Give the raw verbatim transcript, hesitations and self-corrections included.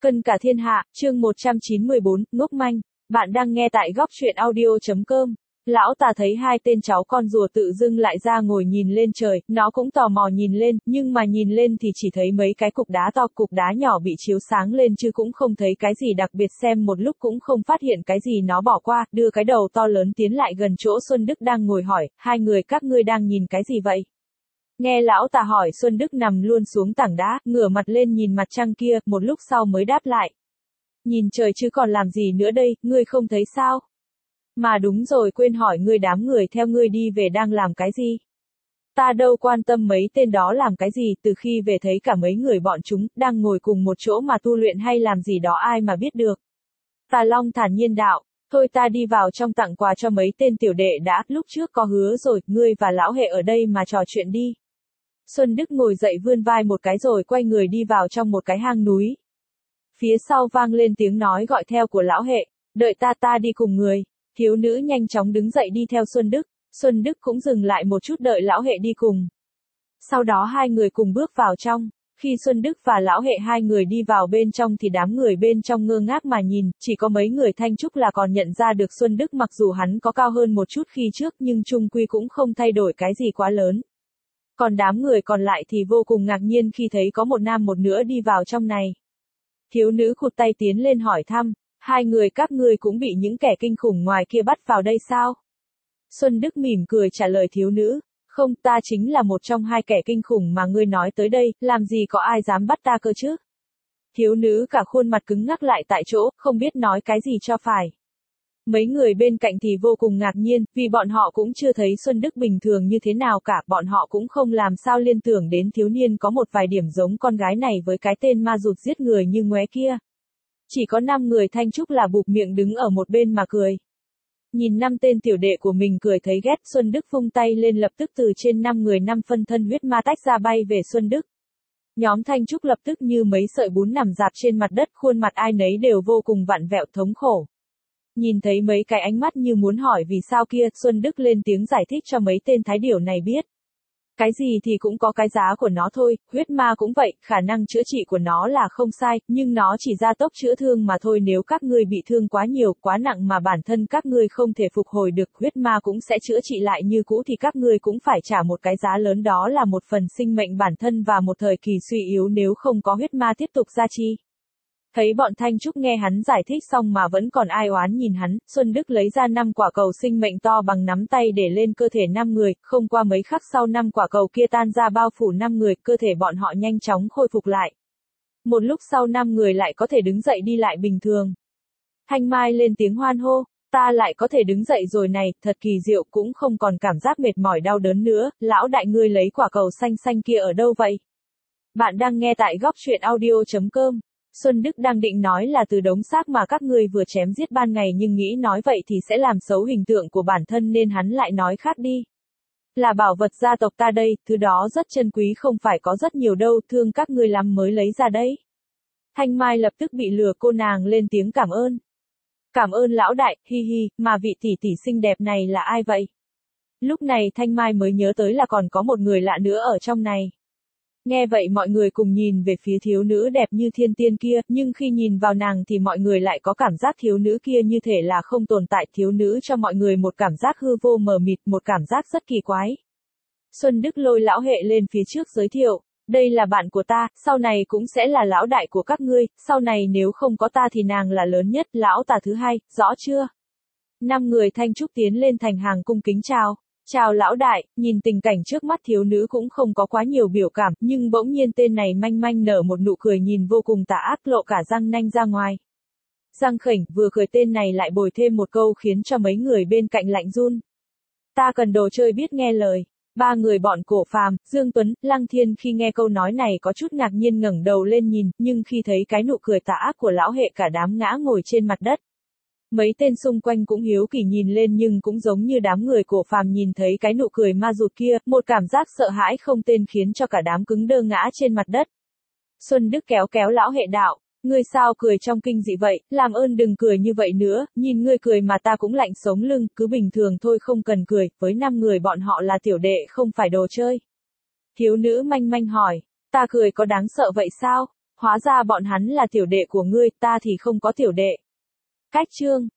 Cân cả thiên hạ, chương một trăm chín mươi bốn, ngốc manh. Bạn đang nghe tại góc truyện audio.com. Lão Tà thấy hai tên cháu con rùa tự dưng lại ra ngồi nhìn lên trời, nó cũng tò mò nhìn lên, nhưng mà nhìn lên thì chỉ thấy mấy cái cục đá to cục đá nhỏ bị chiếu sáng lên chứ cũng không thấy cái gì đặc biệt, xem một lúc cũng không phát hiện cái gì, nó bỏ qua, đưa cái đầu to lớn tiến lại gần chỗ Xuân Đức đang ngồi hỏi, hai người các ngươi đang nhìn cái gì vậy? Nghe Lão Tà hỏi, Xuân Đức nằm luôn xuống tảng đá, ngửa mặt lên nhìn mặt trăng kia, một lúc sau mới đáp lại. Nhìn trời chứ còn làm gì nữa đây, ngươi không thấy sao? Mà đúng rồi, quên hỏi ngươi, đám người theo ngươi đi về đang làm cái gì? Ta đâu quan tâm mấy tên đó làm cái gì, từ khi về thấy cả mấy người bọn chúng, đang ngồi cùng một chỗ mà tu luyện hay làm gì đó ai mà biết được. Tà Long thản nhiên đạo, thôi ta đi vào trong tặng quà cho mấy tên tiểu đệ đã, lúc trước có hứa rồi, ngươi và lão hệ ở đây mà trò chuyện đi. Xuân Đức ngồi dậy vươn vai một cái rồi quay người đi vào trong một cái hang núi. Phía sau vang lên tiếng nói gọi theo của lão hệ, đợi ta ta đi cùng người. Thiếu nữ nhanh chóng đứng dậy đi theo Xuân Đức, Xuân Đức cũng dừng lại một chút đợi lão hệ đi cùng. Sau đó hai người cùng bước vào trong, khi Xuân Đức và lão hệ hai người đi vào bên trong thì đám người bên trong ngơ ngác mà nhìn, chỉ có mấy người Thanh Trúc là còn nhận ra được Xuân Đức, mặc dù hắn có cao hơn một chút khi trước nhưng chung quy cũng không thay đổi cái gì quá lớn. Còn đám người còn lại thì vô cùng ngạc nhiên khi thấy có một nam một nữ đi vào trong này. Thiếu nữ cụt tay tiến lên hỏi thăm, hai người các ngươi cũng bị những kẻ kinh khủng ngoài kia bắt vào đây sao? Xuân Đức mỉm cười trả lời thiếu nữ, không, ta chính là một trong hai kẻ kinh khủng mà ngươi nói tới đây, làm gì có ai dám bắt ta cơ chứ? Thiếu nữ cả khuôn mặt cứng ngắc lại tại chỗ, không biết nói cái gì cho phải. Mấy người bên cạnh thì vô cùng ngạc nhiên, vì bọn họ cũng chưa thấy Xuân Đức bình thường như thế nào cả, bọn họ cũng không làm sao liên tưởng đến thiếu niên có một vài điểm giống con gái này với cái tên ma rụt giết người như ngoé kia. Chỉ có năm người Thanh Trúc là bụp miệng đứng ở một bên mà cười. Nhìn năm tên tiểu đệ của mình cười thấy ghét, Xuân Đức vung tay lên, lập tức từ trên năm người năm phân thân huyết ma tách ra bay về Xuân Đức. Nhóm Thanh Trúc lập tức như mấy sợi bún nằm rạp trên mặt đất, khuôn mặt ai nấy đều vô cùng vặn vẹo thống khổ. Nhìn thấy mấy cái ánh mắt như muốn hỏi vì sao kia, Xuân Đức lên tiếng giải thích cho mấy tên thái điểu này biết. Cái gì thì cũng có cái giá của nó thôi, huyết ma cũng vậy, khả năng chữa trị của nó là không sai, nhưng nó chỉ gia tốc chữa thương mà thôi, nếu các ngươi bị thương quá nhiều, quá nặng mà bản thân các ngươi không thể phục hồi được, huyết ma cũng sẽ chữa trị lại như cũ thì các ngươi cũng phải trả một cái giá lớn, đó là một phần sinh mệnh bản thân và một thời kỳ suy yếu nếu không có huyết ma tiếp tục gia chi. Thấy bọn Thanh Trúc nghe hắn giải thích xong mà vẫn còn ai oán nhìn hắn, Xuân Đức lấy ra năm quả cầu sinh mệnh to bằng nắm tay để lên cơ thể năm người, không qua mấy khắc sau năm quả cầu kia tan ra bao phủ năm người, cơ thể bọn họ nhanh chóng khôi phục lại. Một lúc sau năm người lại có thể đứng dậy đi lại bình thường. Thanh Mai lên tiếng hoan hô, ta lại có thể đứng dậy rồi này, thật kỳ diệu, cũng không còn cảm giác mệt mỏi đau đớn nữa, lão đại ngươi lấy quả cầu xanh xanh kia ở đâu vậy? Bạn đang nghe tại góc truyện audio.com. Xuân Đức đang định nói là từ đống xác mà các ngươi vừa chém giết ban ngày, nhưng nghĩ nói vậy thì sẽ làm xấu hình tượng của bản thân nên hắn lại nói khác đi. Là bảo vật gia tộc ta đây, thứ đó rất chân quý, không phải có rất nhiều đâu, thương các ngươi lắm mới lấy ra đấy. Thanh Mai lập tức bị lừa, cô nàng lên tiếng cảm ơn. Cảm ơn lão đại, hi hi, mà vị tỷ tỷ xinh đẹp này là ai vậy? Lúc này Thanh Mai mới nhớ tới là còn có một người lạ nữa ở trong này. Nghe vậy mọi người cùng nhìn về phía thiếu nữ đẹp như thiên tiên kia, nhưng khi nhìn vào nàng thì mọi người lại có cảm giác thiếu nữ kia như thể là không tồn tại, thiếu nữ cho mọi người một cảm giác hư vô mờ mịt, một cảm giác rất kỳ quái. Xuân Đức lôi lão hệ lên phía trước giới thiệu, đây là bạn của ta, sau này cũng sẽ là lão đại của các ngươi, sau này nếu không có ta thì nàng là lớn nhất, lão Tà thứ hai, rõ chưa? Năm người Thanh Trúc tiến lên thành hàng cung kính chào. Chào lão đại, nhìn tình cảnh trước mắt thiếu nữ cũng không có quá nhiều biểu cảm, nhưng bỗng nhiên tên này manh manh nở một nụ cười nhìn vô cùng tà ác, lộ cả răng nanh ra ngoài. Răng khểnh, vừa cười tên này lại bồi thêm một câu khiến cho mấy người bên cạnh lạnh run. Ta cần đồ chơi biết nghe lời. Ba người bọn Cổ Phàm, Dương Tuấn, Lăng Thiên khi nghe câu nói này có chút ngạc nhiên ngẩng đầu lên nhìn, nhưng khi thấy cái nụ cười tà ác của lão hệ cả đám ngã ngồi trên mặt đất. Mấy tên xung quanh cũng hiếu kỳ nhìn lên nhưng cũng giống như đám người Cổ Phàm nhìn thấy cái nụ cười ma rụt kia, một cảm giác sợ hãi không tên khiến cho cả đám cứng đơ ngã trên mặt đất. Xuân Đức kéo kéo lão hệ đạo, ngươi sao cười trong kinh dị vậy, làm ơn đừng cười như vậy nữa, nhìn ngươi cười mà ta cũng lạnh sống lưng, cứ bình thường thôi không cần cười, với năm người bọn họ là tiểu đệ không phải đồ chơi. Thiếu nữ manh manh hỏi, ta cười có đáng sợ vậy sao? hóa ra bọn hắn là tiểu đệ của ngươi, ta thì không có tiểu đệ. Cách chương